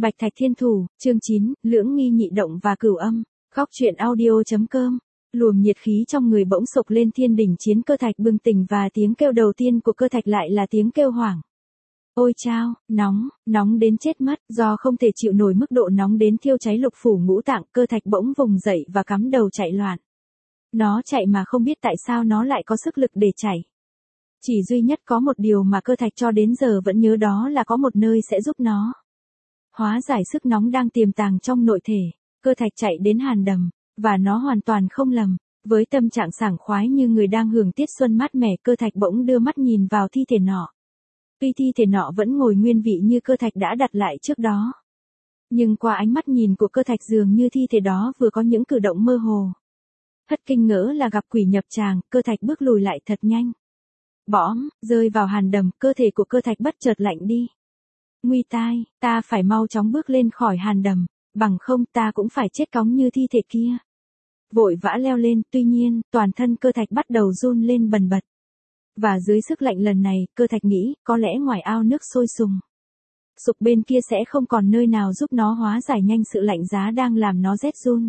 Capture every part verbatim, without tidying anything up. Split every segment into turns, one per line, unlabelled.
Bạch Thạch Thiên Thủ, chương chín, Lưỡng nghi nhị động và cửu âm. Góc truyện audio.com. Luồng nhiệt khí trong người bỗng sộc lên thiên đỉnh chiến Cơ Thạch bừng tỉnh và tiếng kêu đầu tiên của Cơ Thạch lại là tiếng kêu hoảng. Ôi chao, nóng, nóng đến chết mất, do không thể chịu nổi mức độ nóng đến thiêu cháy lục phủ ngũ tạng, Cơ Thạch bỗng vùng dậy và cắm đầu chạy loạn. Nó chạy mà không biết tại sao nó lại có sức lực để chạy. Chỉ duy nhất có một điều mà Cơ Thạch cho đến giờ vẫn nhớ, đó là có một nơi sẽ giúp nó hóa giải sức nóng đang tiềm tàng trong nội thể. Cơ Thạch chạy đến hàn đầm, và nó hoàn toàn không lầm. Với tâm trạng sảng khoái như người đang hưởng tiết xuân mát mẻ, Cơ Thạch bỗng đưa mắt nhìn vào thi thể nọ. Tuy thi thể nọ vẫn ngồi nguyên vị như Cơ Thạch đã đặt lại trước đó, nhưng qua ánh mắt nhìn của Cơ Thạch dường như thi thể đó vừa có những cử động mơ hồ. Thất kinh ngỡ là gặp quỷ nhập tràng, Cơ Thạch bước lùi lại thật nhanh. Bõm, rơi vào hàn đầm, cơ thể của Cơ Thạch bất chợt lạnh đi. Nguy tai, ta phải mau chóng bước lên khỏi hàn đầm, bằng không ta cũng phải chết cóng như thi thể kia. Vội vã leo lên, tuy nhiên, toàn thân Cơ Thạch bắt đầu run lên bần bật. Và dưới sức lạnh lần này, Cơ Thạch nghĩ, có lẽ ngoài ao nước sôi sùng sục bên kia sẽ không còn nơi nào giúp nó hóa giải nhanh sự lạnh giá đang làm nó rét run.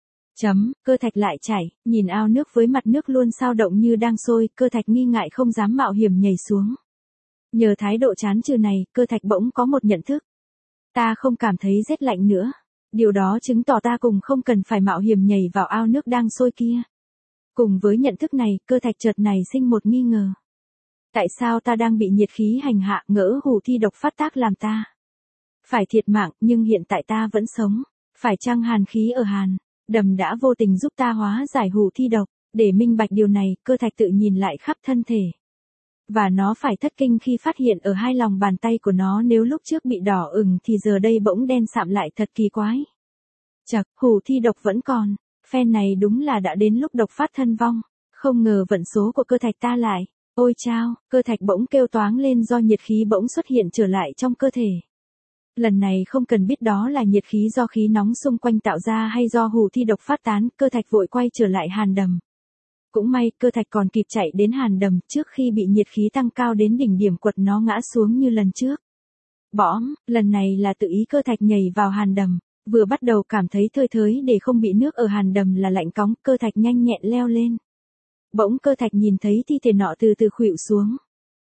Chấm, Cơ Thạch lại chảy, nhìn ao nước với mặt nước luôn sao động như đang sôi, Cơ Thạch nghi ngại không dám mạo hiểm nhảy xuống. Nhờ thái độ chán chừ này, Cơ Thạch bỗng có một nhận thức. Ta không cảm thấy rét lạnh nữa. Điều đó chứng tỏ ta cùng không cần phải mạo hiểm nhảy vào ao nước đang sôi kia. Cùng với nhận thức này, Cơ Thạch chợt nảy sinh một nghi ngờ. Tại sao ta đang bị nhiệt khí hành hạ, ngỡ hù thi độc phát tác làm ta phải thiệt mạng, nhưng hiện tại ta vẫn sống. Phải chăng hàn khí ở hàn đầm đã vô tình giúp ta hóa giải hù thi độc? Để minh bạch điều này, Cơ Thạch tự nhìn lại khắp thân thể. Và nó phải thất kinh khi phát hiện ở hai lòng bàn tay của nó, nếu lúc trước bị đỏ ửng thì giờ đây bỗng đen sạm lại, thật kỳ quái. Chậc, hù thi độc vẫn còn. Phen này đúng là đã đến lúc độc phát thân vong. Không ngờ vận số của Cơ Thạch ta lại. Ôi chao, Cơ Thạch bỗng kêu toáng lên do nhiệt khí bỗng xuất hiện trở lại trong cơ thể. Lần này không cần biết đó là nhiệt khí do khí nóng xung quanh tạo ra hay do hù thi độc phát tán, Cơ Thạch vội quay trở lại hàn đầm. Cũng may, Cơ Thạch còn kịp chạy đến hàn đầm trước khi bị nhiệt khí tăng cao đến đỉnh điểm quật nó ngã xuống như lần trước. Bõm, lần này là tự ý Cơ Thạch nhảy vào hàn đầm, vừa bắt đầu cảm thấy thơi thới để không bị nước ở hàn đầm là lạnh cóng, Cơ Thạch nhanh nhẹn leo lên. Bỗng Cơ Thạch nhìn thấy thi thể nọ từ từ khuỵu xuống.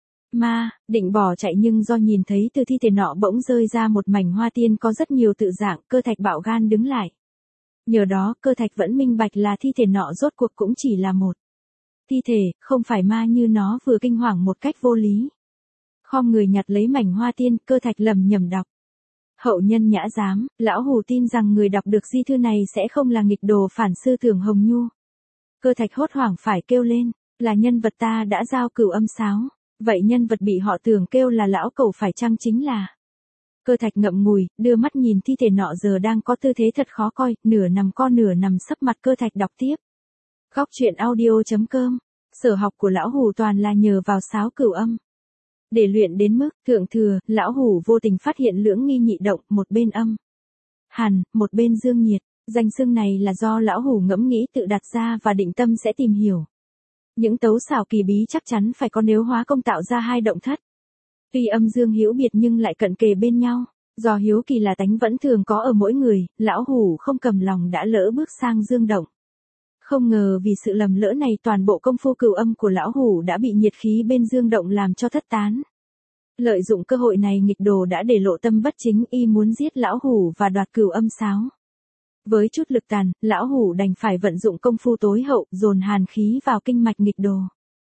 Ma, định bỏ chạy nhưng do nhìn thấy từ thi thể nọ bỗng rơi ra một mảnh hoa tiên có rất nhiều tự dạng, Cơ Thạch bạo gan đứng lại. Nhờ đó, Cơ Thạch vẫn minh bạch là thi thể nọ rốt cuộc cũng chỉ là một thi thể, không phải ma như nó vừa kinh hoàng một cách vô lý. Khom người nhặt lấy mảnh hoa tiên, Cơ Thạch lầm nhầm đọc. Hậu nhân Nhã Giám, lão hù tin rằng người đọc được di thư này sẽ không là nghịch đồ phản sư Tưởng Hồng Nhu. Cơ Thạch hốt hoảng phải kêu lên, là nhân vật ta đã giao cửu âm sáo. Vậy nhân vật bị họ Tưởng kêu là lão cẩu phải chăng chính là? Cơ Thạch ngậm ngùi, đưa mắt nhìn thi thể nọ giờ đang có tư thế thật khó coi, nửa nằm co nửa nằm sấp mặt, Cơ Thạch đọc tiếp. Góc truyện audio.com. Sở học của lão hù toàn là nhờ vào sáo cửu âm. Để luyện đến mức thượng thừa, lão hù vô tình phát hiện lưỡng nghi nhị động, một bên âm hàn, một bên dương nhiệt. Danh xưng này là do lão hù ngẫm nghĩ tự đặt ra và định tâm sẽ tìm hiểu. Những tấu xảo kỳ bí chắc chắn phải có nếu hóa công tạo ra hai động thất. Tuy âm dương hữu biệt nhưng lại cận kề bên nhau. Do hiếu kỳ là tánh vẫn thường có ở mỗi người, lão hù không cầm lòng đã lỡ bước sang dương động. Không ngờ vì sự lầm lỡ này toàn bộ công phu cửu âm của lão hù đã bị nhiệt khí bên dương động làm cho thất tán. Lợi dụng cơ hội này, nghịch đồ đã để lộ tâm bất chính, y muốn giết lão hù và đoạt cửu âm sáo. Với chút lực tàn, lão hù đành phải vận dụng công phu tối hậu, dồn hàn khí vào kinh mạch nghịch đồ.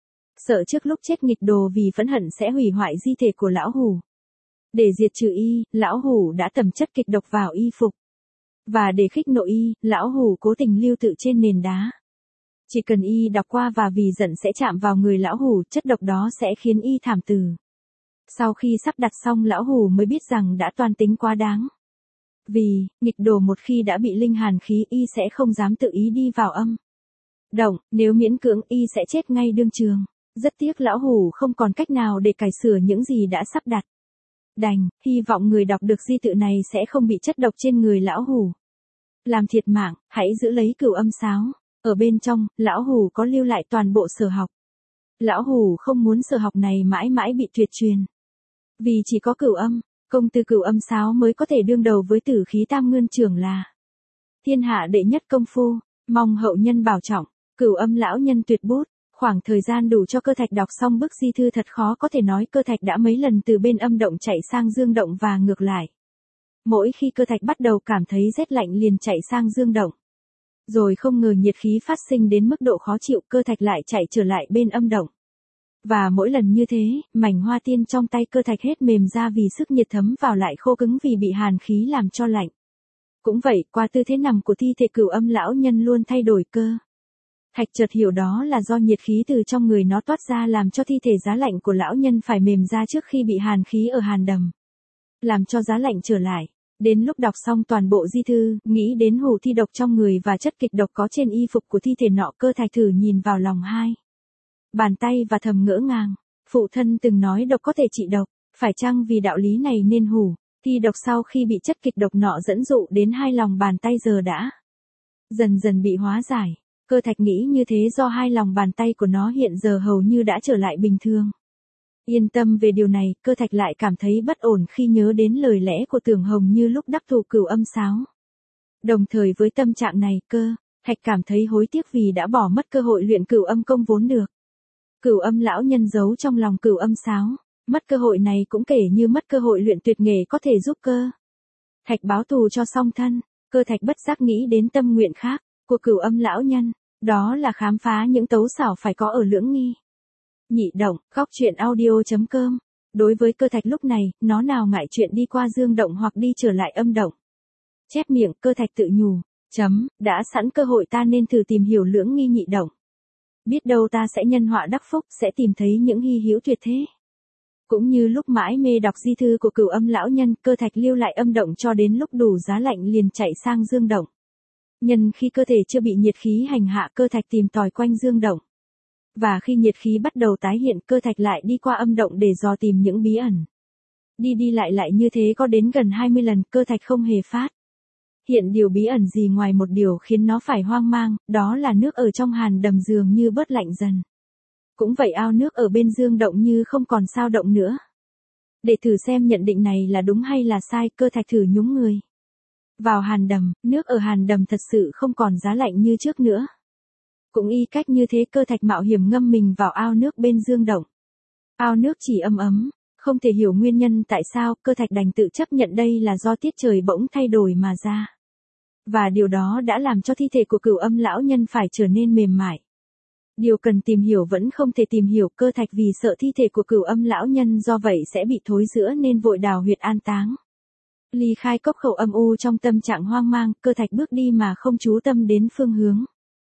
Sợ trước lúc chết nghịch đồ vì phẫn hận sẽ hủy hoại di thể của lão hù. Để diệt trừ y, lão hù đã tẩm chất kịch độc vào y phục. Và để khích nộ y, lão hù cố tình lưu tự trên nền đá. Chỉ cần y đọc qua và vì giận sẽ chạm vào người lão hù, chất độc đó sẽ khiến y thảm tử. Sau khi sắp đặt xong, lão hù mới biết rằng đã toan tính quá đáng. Vì, nghịch đồ một khi đã bị linh hàn khí, y sẽ không dám tự ý đi vào âm động, nếu miễn cưỡng y sẽ chết ngay đương trường. Rất tiếc lão hù không còn cách nào để cải sửa những gì đã sắp đặt. Đành, hy vọng người đọc được di tự này sẽ không bị chất độc trên người lão hù làm thiệt mạng, hãy giữ lấy cửu âm sáo. Ở bên trong, lão hù có lưu lại toàn bộ sở học. Lão hù không muốn sở học này mãi mãi bị tuyệt truyền. Vì chỉ có cửu âm, Công tư Cửu Âm Sáo mới có thể đương đầu với Tử Khí Tam Nguyên trưởng là thiên hạ đệ nhất công phu, mong hậu nhân bảo trọng. Cửu Âm lão nhân tuyệt bút, khoảng thời gian đủ cho Cơ Thạch đọc xong bức di thư thật khó có thể nói. Cơ Thạch đã mấy lần từ bên âm động chạy sang dương động và ngược lại. Mỗi khi Cơ Thạch bắt đầu cảm thấy rét lạnh liền chạy sang dương động. Rồi không ngờ nhiệt khí phát sinh đến mức độ khó chịu, Cơ Thạch lại chạy trở lại bên âm động. Và mỗi lần như thế, mảnh hoa tiên trong tay Cơ Thạch hết mềm ra vì sức nhiệt thấm vào lại khô cứng vì bị hàn khí làm cho lạnh. Cũng vậy, qua tư thế nằm của thi thể Cửu Âm lão nhân luôn thay đổi. Cơ Thạch chợt hiểu đó là do nhiệt khí từ trong người nó toát ra làm cho thi thể giá lạnh của lão nhân phải mềm ra trước khi bị hàn khí ở hàn đầm, làm cho giá lạnh trở lại. Đến lúc đọc xong toàn bộ di thư, nghĩ đến hủ thi độc trong người và chất kịch độc có trên y phục của thi thể nọ, Cơ Thạch thử nhìn vào lòng hai bàn tay và thầm ngỡ ngàng. Phụ thân từng nói độc có thể trị độc, phải chăng vì đạo lý này nên hủ thi độc sau khi bị chất kịch độc nọ dẫn dụ đến hai lòng bàn tay giờ đã dần dần bị hóa giải. Cơ Thạch nghĩ như thế do hai lòng bàn tay của nó hiện giờ hầu như đã trở lại bình thường. Yên tâm về điều này, Cơ Thạch lại cảm thấy bất ổn khi nhớ đến lời lẽ của Tưởng Hồng như lúc đắc thủ Cửu Âm Sáo. Đồng thời với tâm trạng này, Cơ Thạch cảm thấy hối tiếc vì đã bỏ mất cơ hội luyện Cửu Âm công vốn được. Cửu Âm lão nhân giấu trong lòng Cửu Âm Sáo, mất cơ hội này cũng kể như mất cơ hội luyện tuyệt nghề có thể giúp Cơ Thạch báo thù cho song thân. Cơ Thạch bất giác nghĩ đến tâm nguyện khác của Cửu Âm lão nhân, đó là khám phá những tấu xảo phải có ở Lưỡng Nghi Nhị Động. Góc truyện audio chấm com. Đối với Cơ Thạch lúc này, nó nào ngại chuyện đi qua dương động hoặc đi trở lại âm động. Chép miệng, Cơ Thạch tự nhủ, chấm, đã sẵn cơ hội ta nên thử tìm hiểu Lưỡng Nghi Nhị Động. Biết đâu ta sẽ nhân họa đắc phúc, sẽ tìm thấy những hy hữu tuyệt thế. Cũng như lúc mãi mê đọc di thư của Cửu Âm lão nhân, Cơ Thạch lưu lại âm động cho đến lúc đủ giá lạnh liền chạy sang dương động. Nhân khi cơ thể chưa bị nhiệt khí hành hạ, Cơ Thạch tìm tòi quanh dương động. Và khi nhiệt khí bắt đầu tái hiện, Cơ Thạch lại đi qua âm động để dò tìm những bí ẩn. Đi đi lại lại như thế có đến gần hai mươi lần, Cơ Thạch không hề phát hiện điều bí ẩn gì ngoài một điều khiến nó phải hoang mang, đó là nước ở trong hàn đầm dường như bớt lạnh dần. Cũng vậy, ao nước ở bên dương động như không còn sao động nữa. Để thử xem nhận định này là đúng hay là sai, Cơ Thạch thử nhúng người vào hàn đầm. Nước ở hàn đầm thật sự không còn giá lạnh như trước nữa. Cũng y cách như thế, Cơ Thạch mạo hiểm ngâm mình vào ao nước bên dương động. Ao nước chỉ ấm ấm, không thể hiểu nguyên nhân tại sao, Cơ Thạch đành tự chấp nhận đây là do tiết trời bỗng thay đổi mà ra. Và điều đó đã làm cho thi thể của Cửu Âm lão nhân phải trở nên mềm mại. Điều cần tìm hiểu vẫn không thể tìm hiểu, Cơ Thạch vì sợ thi thể của Cửu Âm lão nhân do vậy sẽ bị thối rữa nên vội đào huyệt an táng. Ly khai cốc khẩu âm u trong tâm trạng hoang mang, Cơ Thạch bước đi mà không chú tâm đến phương hướng.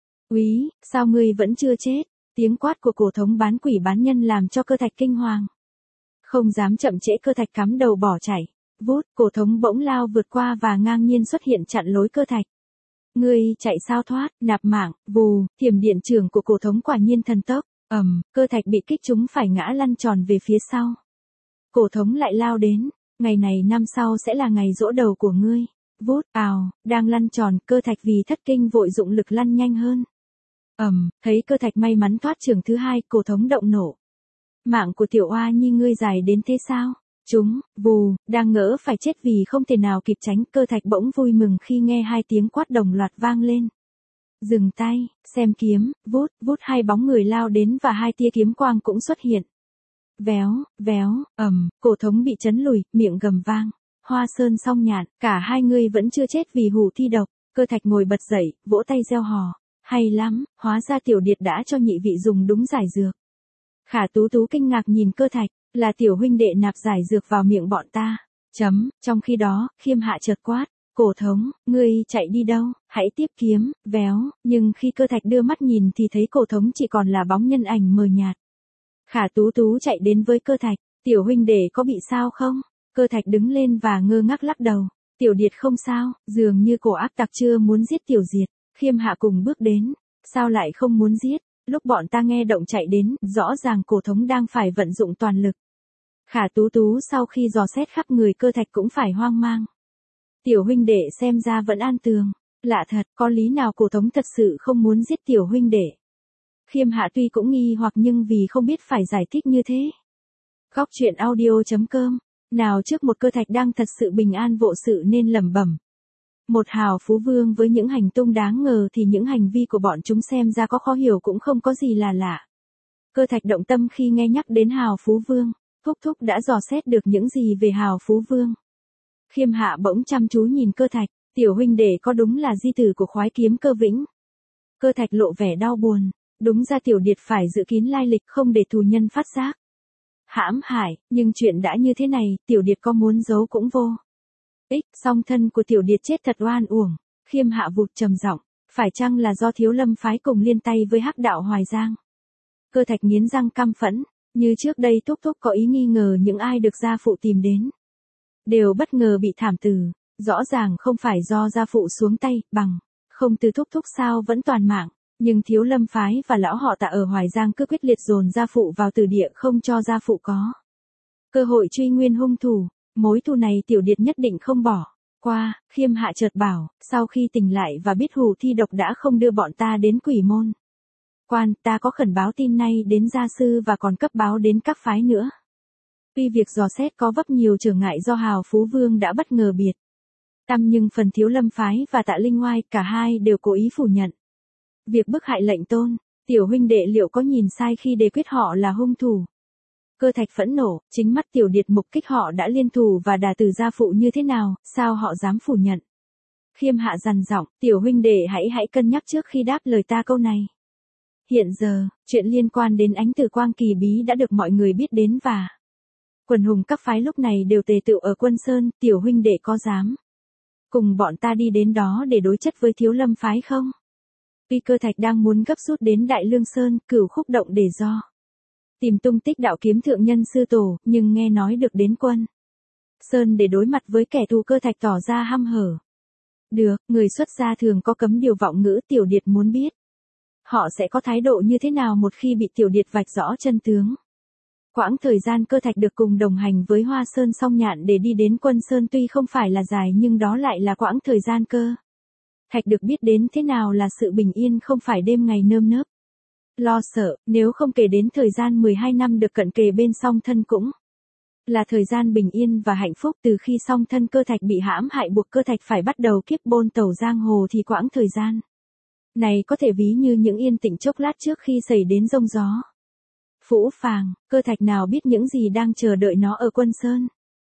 Úy, sao ngươi vẫn chưa chết? Tiếng quát của cổ thống bán quỷ bán nhân làm cho Cơ Thạch kinh hoàng. Không dám chậm trễ, Cơ Thạch cắm đầu bỏ chạy. Vút, cổ thống bỗng lao vượt qua và ngang nhiên xuất hiện chặn lối Cơ Thạch. Ngươi chạy sao thoát? Nạp mạng. Vù, thiểm điện trường của cổ thống quả nhiên thần tốc. Ầm, um, Cơ Thạch bị kích trúng phải ngã lăn tròn về phía sau. Cổ thống lại lao đến. Ngày này năm sau sẽ là ngày giỗ đầu của ngươi. Vút, ào, đang lăn tròn, Cơ Thạch vì thất kinh vội dụng lực lăn nhanh hơn. Ầm, um, thấy Cơ Thạch may mắn thoát trường thứ hai, cổ thống động nộ. Mạng của tiểu oa nhi ngươi dài đến thế sao? Chúng, vù, đang ngỡ phải chết vì không thể nào kịp tránh, Cơ Thạch bỗng vui mừng khi nghe hai tiếng quát đồng loạt vang lên. Dừng tay, xem kiếm, vút, vút, hai bóng người lao đến và hai tia kiếm quang cũng xuất hiện. Véo, véo, ầm, cổ thống bị chấn lùi, miệng gầm vang. Hoa Sơn Song Nhạn, cả hai người vẫn chưa chết vì hủ thi độc. Cơ Thạch ngồi bật dậy, vỗ tay reo hò. Hay lắm, hóa ra tiểu điệt đã cho nhị vị dùng đúng giải dược. Khả Tú Tú kinh ngạc nhìn Cơ Thạch, là tiểu huynh đệ nạp giải dược vào miệng bọn ta. Chấm, trong khi đó, Khiêm Hạ chợt quát. Cổ thống, ngươi chạy đi đâu, hãy tiếp kiếm, véo, nhưng khi Cơ Thạch đưa mắt nhìn thì thấy cổ thống chỉ còn là bóng nhân ảnh mờ nhạt. Khả Tú Tú chạy đến với Cơ Thạch, tiểu huynh đệ có bị sao không? Cơ Thạch đứng lên và ngơ ngác lắc đầu, tiểu điệt không sao, dường như cổ ác tặc chưa muốn giết tiểu diệt. Khiêm Hạ cùng bước đến, sao lại không muốn giết? Lúc bọn ta nghe động chạy đến, rõ ràng cổ thống đang phải vận dụng toàn lực. Khả Tú Tú sau khi dò xét khắp người Cơ Thạch cũng phải hoang mang. Tiểu huynh đệ xem ra vẫn an tường. Lạ thật, có lý nào cổ thống thật sự không muốn giết tiểu huynh đệ? Khiêm Hạ tuy cũng nghi hoặc nhưng vì không biết phải giải thích như thế. Góc truyện audio chấm com Nào trước một cơ thạch đang thật sự bình an vô sự nên lẩm bẩm. Một hào phú vương với những hành tung đáng ngờ thì những hành vi của bọn chúng xem ra có khó hiểu cũng không có gì là lạ. Cơ thạch động tâm khi nghe nhắc đến hào phú vương, thúc thúc đã dò xét được những gì về hào phú vương. Khiêm Hạ bỗng chăm chú nhìn cơ thạch, tiểu huynh đệ có đúng là di tử của khoái kiếm Cơ Vĩnh? Cơ thạch lộ vẻ đau buồn, đúng ra tiểu điệt phải giữ kín lai lịch không để thù nhân phát giác. Hãm hại, nhưng chuyện đã như thế này, tiểu điệt có muốn giấu cũng vô ích, song thân của tiểu điệt chết thật oan uổng. Khiêm Hạ vụt trầm giọng, phải chăng là do Thiếu Lâm phái cùng liên tay với Hắc đạo Hoài Giang? Cơ thạch nghiến răng căm phẫn, như trước đây thúc thúc có ý nghi ngờ những ai được gia phụ tìm đến đều bất ngờ bị thảm tử, rõ ràng không phải do gia phụ xuống tay, bằng không từ thúc thúc sao vẫn toàn mạng, nhưng Thiếu Lâm phái và lão họ Tạ ở Hoài Giang cứ quyết liệt dồn gia phụ vào tử địa không cho gia phụ có cơ hội truy nguyên hung thủ, mối thù này tiểu điệt nhất định không bỏ qua. Khiêm Hạ chợt bảo, sau khi tỉnh lại và biết Hù Thi Độc đã không đưa bọn ta đến Quỷ Môn Quan, ta có khẩn báo tin nay đến gia sư và còn cấp báo đến các phái nữa. Tuy việc dò xét có vấp nhiều trở ngại do hào phú vương đã bất ngờ biệt tâm, nhưng phần Thiếu Lâm phái và Tạ Linh Oai cả hai đều cố ý phủ nhận việc bức hại lệnh tôn. Tiểu huynh đệ liệu có nhìn sai khi đề quyết họ là hung thủ? Cơ thạch phẫn nộ, chính mắt tiểu điệt mục kích họ đã liên thủ và đả tử gia phụ như thế nào, sao họ dám phủ nhận? Khiêm Hạ dằn giọng, tiểu huynh đệ hãy hãy cân nhắc trước khi đáp lời ta câu này. Hiện giờ, chuyện liên quan đến Ánh Tử Quang kỳ bí đã được mọi người biết đến và quần hùng các phái lúc này đều tề tựu ở Quân Sơn, tiểu huynh đệ có dám cùng bọn ta đi đến đó để đối chất với Thiếu Lâm phái không? Tuy Cơ thạch đang muốn gấp rút đến Đại Lương Sơn, Cửu Khúc Động để do tìm tung tích đạo kiếm thượng nhân sư tổ, nhưng nghe nói được đến Quân Sơn để đối mặt với kẻ thù, Cơ thạch tỏ ra hăm hở. Được, người xuất gia thường có cấm điều vọng ngữ, tiểu điệt muốn biết họ sẽ có thái độ như thế nào một khi bị tiểu điệt vạch rõ chân tướng. Quãng thời gian Cơ thạch được cùng đồng hành với Hoa Sơn Song Nhạn để đi đến Quân Sơn tuy không phải là dài nhưng đó lại là quãng thời gian Cơ thạch được biết đến thế nào là sự bình yên không phải đêm ngày nơm nớp lo sợ, nếu không kể đến thời gian mười hai năm được cận kề bên song thân cũng là thời gian bình yên và hạnh phúc. Từ khi song thân Cơ thạch bị hãm hại buộc Cơ thạch phải bắt đầu kiếp bôn tẩu giang hồ thì quãng thời gian này có thể ví như những yên tĩnh chốc lát trước khi xảy đến giông gió phũ phàng. Cơ thạch nào biết những gì đang chờ đợi nó ở Quân Sơn.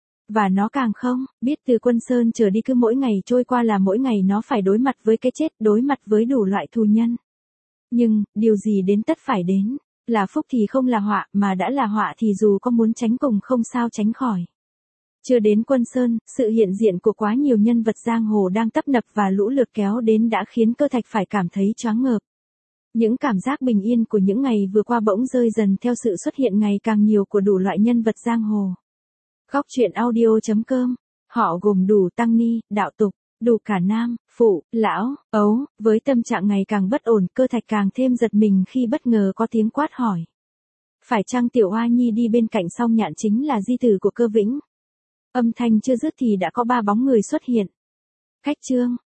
Và nó càng không biết từ Quân Sơn trở đi cứ mỗi ngày trôi qua là mỗi ngày nó phải đối mặt với cái chết, đối mặt với đủ loại thù nhân. Nhưng, điều gì đến tất phải đến, là phúc thì không là họa, mà đã là họa thì dù có muốn tránh cùng không sao tránh khỏi. Chưa đến Quân Sơn, sự hiện diện của quá nhiều nhân vật giang hồ đang tấp nập và lũ lượt kéo đến đã khiến Cơ thạch phải cảm thấy choáng ngợp. Những cảm giác bình yên của những ngày vừa qua bỗng rơi dần theo sự xuất hiện ngày càng nhiều của đủ loại nhân vật giang hồ. Góc truyện audio chấm com, họ gồm đủ tăng ni, đạo tục, đủ cả nam, phụ, lão, ấu, với tâm trạng ngày càng bất ổn, Cơ thạch càng thêm giật mình khi bất ngờ có tiếng quát hỏi. Phải chăng Tiểu Hoa Nhi đi bên cạnh Song Nhạn chính là di tử của Cơ Vĩnh? Âm thanh chưa dứt thì đã có ba bóng người xuất hiện. Cách chương